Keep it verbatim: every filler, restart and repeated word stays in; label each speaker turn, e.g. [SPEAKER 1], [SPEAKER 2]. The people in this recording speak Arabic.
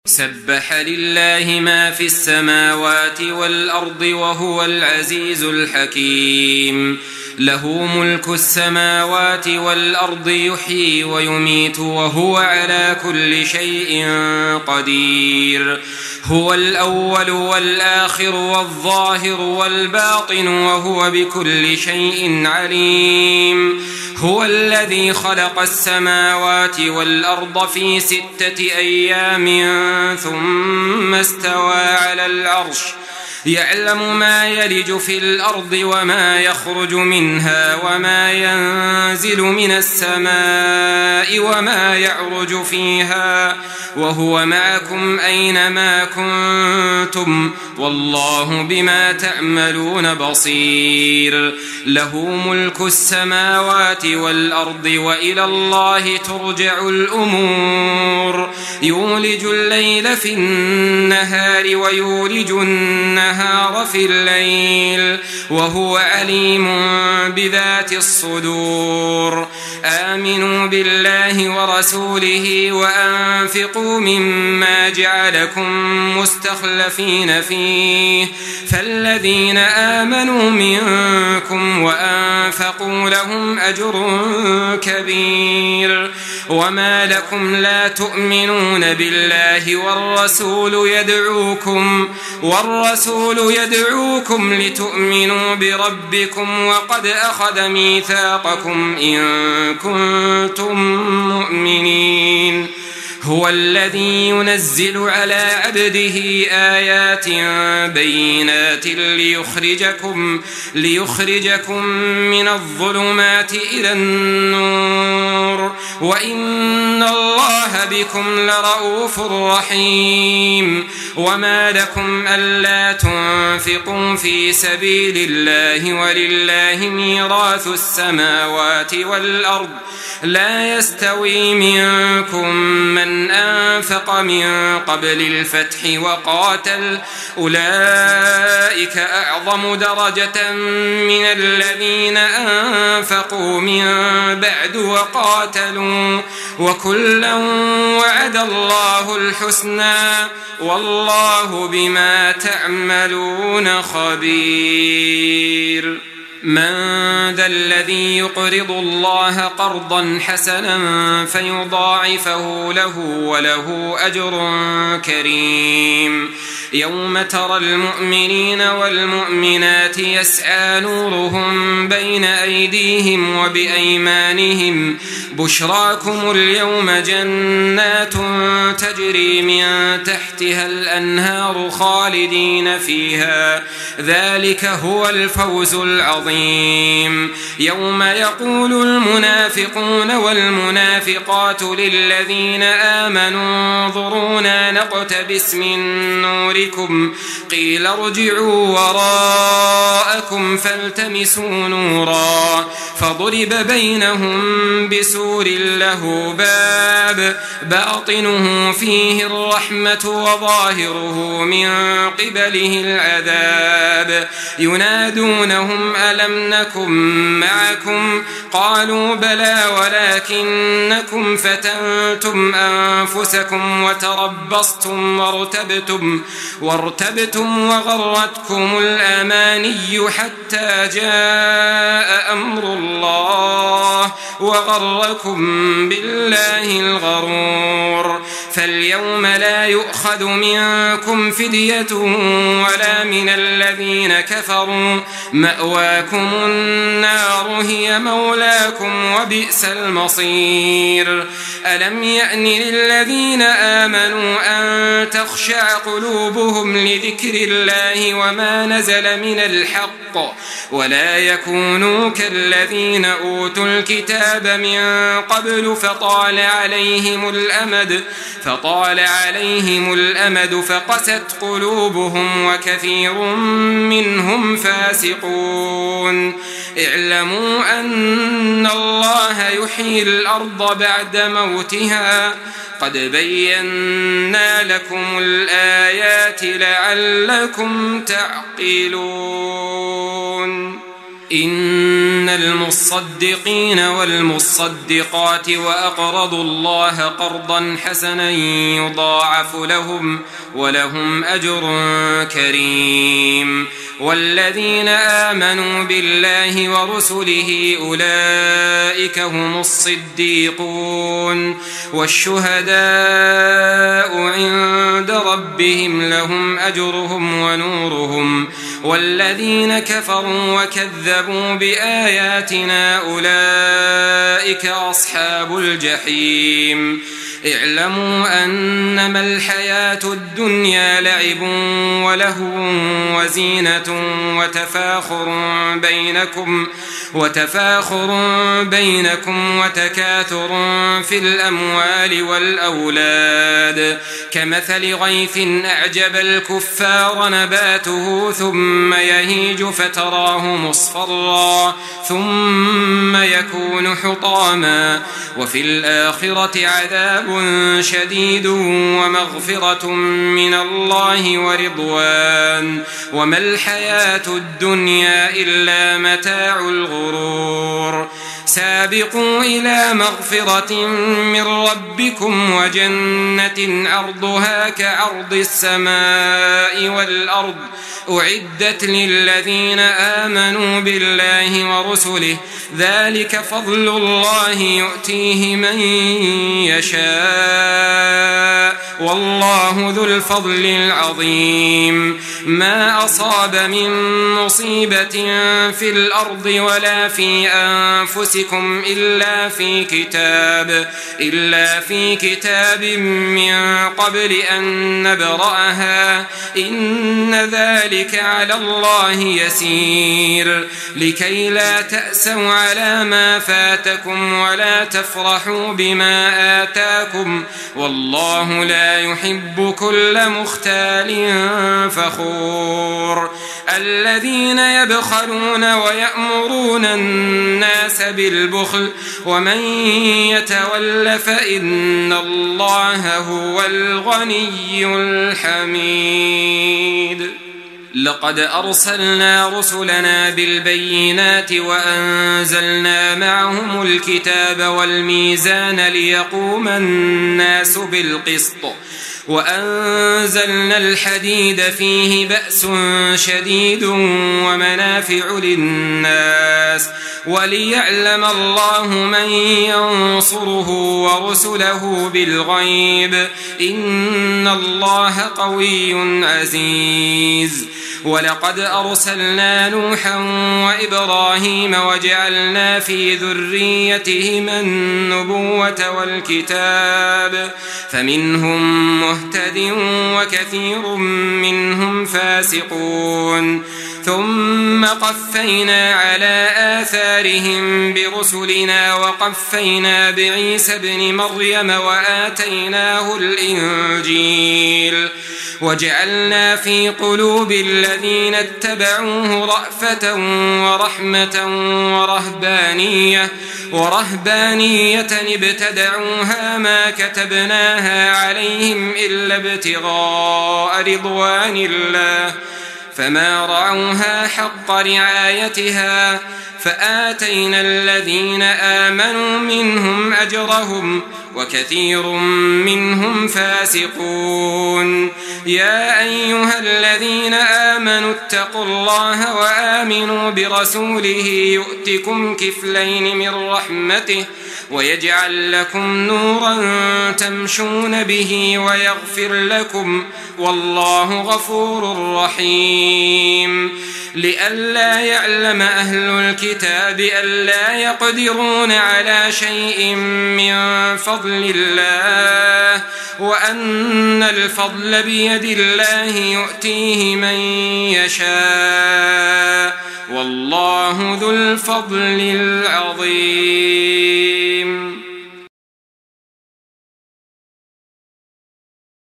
[SPEAKER 1] سبح لله ما في السماوات والأرض وهو العزيز الحكيم. له ملك السماوات والأرض يحيي ويميت وهو على كل شيء قدير. هو الأول والآخر والظاهر والباطن وهو بكل شيء عليم. هو الذي خلق السماوات والأرض في ستة أيام ثم استوى على العرش يعلم ما يلج في الأرض وما يخرج منها وما ينزل من السماء وما يعرج فيها وهو معكم أينما كنتم والله بما تعملون بصير. له ملك السماوات والأرض وإلى الله ترجع الأمور. يولج الليل في النهار ويولج النهار في الليل وهو عليم بذات الصدور. آمنوا بالله ورسوله وأنفقوا مما جعلكم مستخلفين فيه فالذين آمنوا منكم وأنفقوا لهم أجر كبير. وما لكم لا تؤمنون بالله والرسول يدعوكم والرسول يدعوكم لتؤمنوا بربكم وقد أخذ ميثاقكم إن كنتم مؤمنين. هو الذي ينزل على عبده آيات بينات ليخرجكم, ليخرجكم من الظلمات إلى النور وإن الله بكم لرؤوف رحيم. وما لكم ألا تنفقوا في سبيل الله ولله ميراث السماوات والأرض لا يستوي منكم من أنفق من قبل الفتح وقاتل أولئك أعظم درجة من الذين أنفقوا من بعد وقاتلوا وكلا وعد الله الحسنى والله بما تعملون خبير. من ذا الذي يقرض الله قرضا حسنا فيضاعفه له وله أجر كريم. يوم ترى المؤمنين والمؤمنات يسعى نورهم بين أيديهم وبأيمانهم بشراكم اليوم جنات تجري من تحتها الأنهار خالدين فيها ذلك هو الفوز العظيم. يوم يقول المنافقون والمنافقات للذين آمنوا انظرونا نقتبس من نوركم قيل ارجعوا وراءكم فالتمسوا نورا فضرب بينهم بسور له باب باطنه فيه الرحمة وظاهره من قبله العذاب ينادونهم ألم نكن معكم قالوا بلى ولكنكم فتنتم أنفسكم وتربصتم وارتبتم, وارتبتم وغرتكم الأماني حتى جاء أمر الله وغركم بالله الغرور. فاليوم لا يؤخذ منكم فدية ولا من الذين كفروا مأواكم النار هي مولاكم وبئس المصير. ألم يأن للذين آمنوا أن تخشع قلوبهم لذكر الله وما نزل من الحق ولا يكونوا كالذين أوتوا الكتاب من قبل فطال عليهم الأمد فطال عليهم الأمد فقست قلوبهم وكثير منهم فاسقون. اعلموا أن الله يحيي الأرض بعد موتها قد بينا لكم الآيات لعلكم تعقلون. إن المصدقين والمصدقات وأقرضوا الله قرضا حسنا يضاعف لهم ولهم أجر كريم. والذين آمنوا بالله ورسله أولئك هم الصديقون والشهداء عند ربهم لهم أجرهم ونورهم. والذين كفروا وكذبوا بآياتنا أولئك أصحاب الجحيم. اعلموا أنما الحياة الدنيا لعب ولهو وزينة وتفاخر بينكم وتفاخر بينكم وتكاثر في الأموال والأولاد كمثل غيث أعجب الكفار نباته ثم يهيج فتراه مصفرا ثم يكون حطاما وفي الآخرة عذاب شديد ومغفرة من الله ورضوان وما الحياة الدنيا إلا متاع الغرور. سابقوا إلى مغفرة من ربكم وجنة عرضها كعرض السماء والأرض أعدت للذين آمنوا بالله ورسله ذلك فضل الله يؤتيه من يشاء والله ذو الفضل العظيم. ما أصاب من مصيبة في الأرض ولا في أنفسكم إلا في كتاب إلا في كتاب من قبل أن نبرأها إن ذلك على الله يسير. لكي لا تأسوا على ما فاتكم ولا تفرحوا بما آتاكم والله لا يحب كل مختال فخور. الذين يبخلون ويأمرون الناس بالبخل ومن يتول فإن الله هو الغني الحميد. لقد أرسلنا رسلنا بالبينات وأنزلنا معهم الكتاب والميزان ليقوم الناس بالقسط وأنزلنا الحديد فيه بأس شديد ومنافع للناس وليعلم الله من ينصره ورسله بالغيب إن الله قوي عزيز. ولقد أرسلنا نوحا وإبراهيم وجعلنا في ذريتهما النبوة والكتاب فمنهم مهتد وكثير منهم فاسقون. ثم قفينا على آثارهم برسلنا وقفينا بعيسى ابن مريم وآتيناه الإنجيل وجعلنا في قلوب الذين اتبعوه رأفة ورحمة ورهبانية ورهبانية ابتدعوها ما كتبناها عليهم إلا ابتغاء رضوان الله فما رعوها حق رعايتها فآتينا الذين آمنوا منهم أجرهم وكثير منهم فاسقون. يا أيها الذين آمنوا اتقوا الله وآمنوا برسوله يؤتكم كفلين من رحمته ويجعل لكم نورا تمشون به ويغفر لكم والله غفور رحيم. لئلا يعلم أهل الكتاب ألا يقدرون على شيء من فضل الله وأن الفضل بيد الله يؤتيه من يشاء والله ذو الفضل العظيم.